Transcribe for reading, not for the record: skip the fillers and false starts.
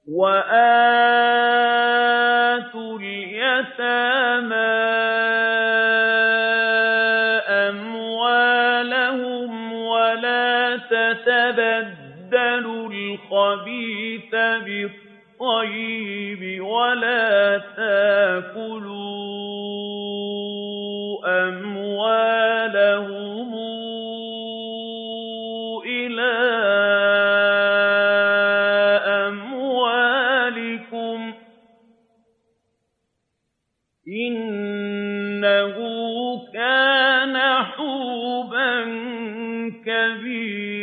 وَآتُوا الْيَتَامَىٰ أَمْوَالَهُمْ وَلَا تَتَبَدَّلُوا الْخَبِيثَ بِالطَّيِّبِ وَلَا تَأْكُلُوا أَمْوَالَهُمْ إِلَىٰ أَمْوَالِكُمْ ۚ إِنَّهُ كَانَ حُوبًا كَبِيرًا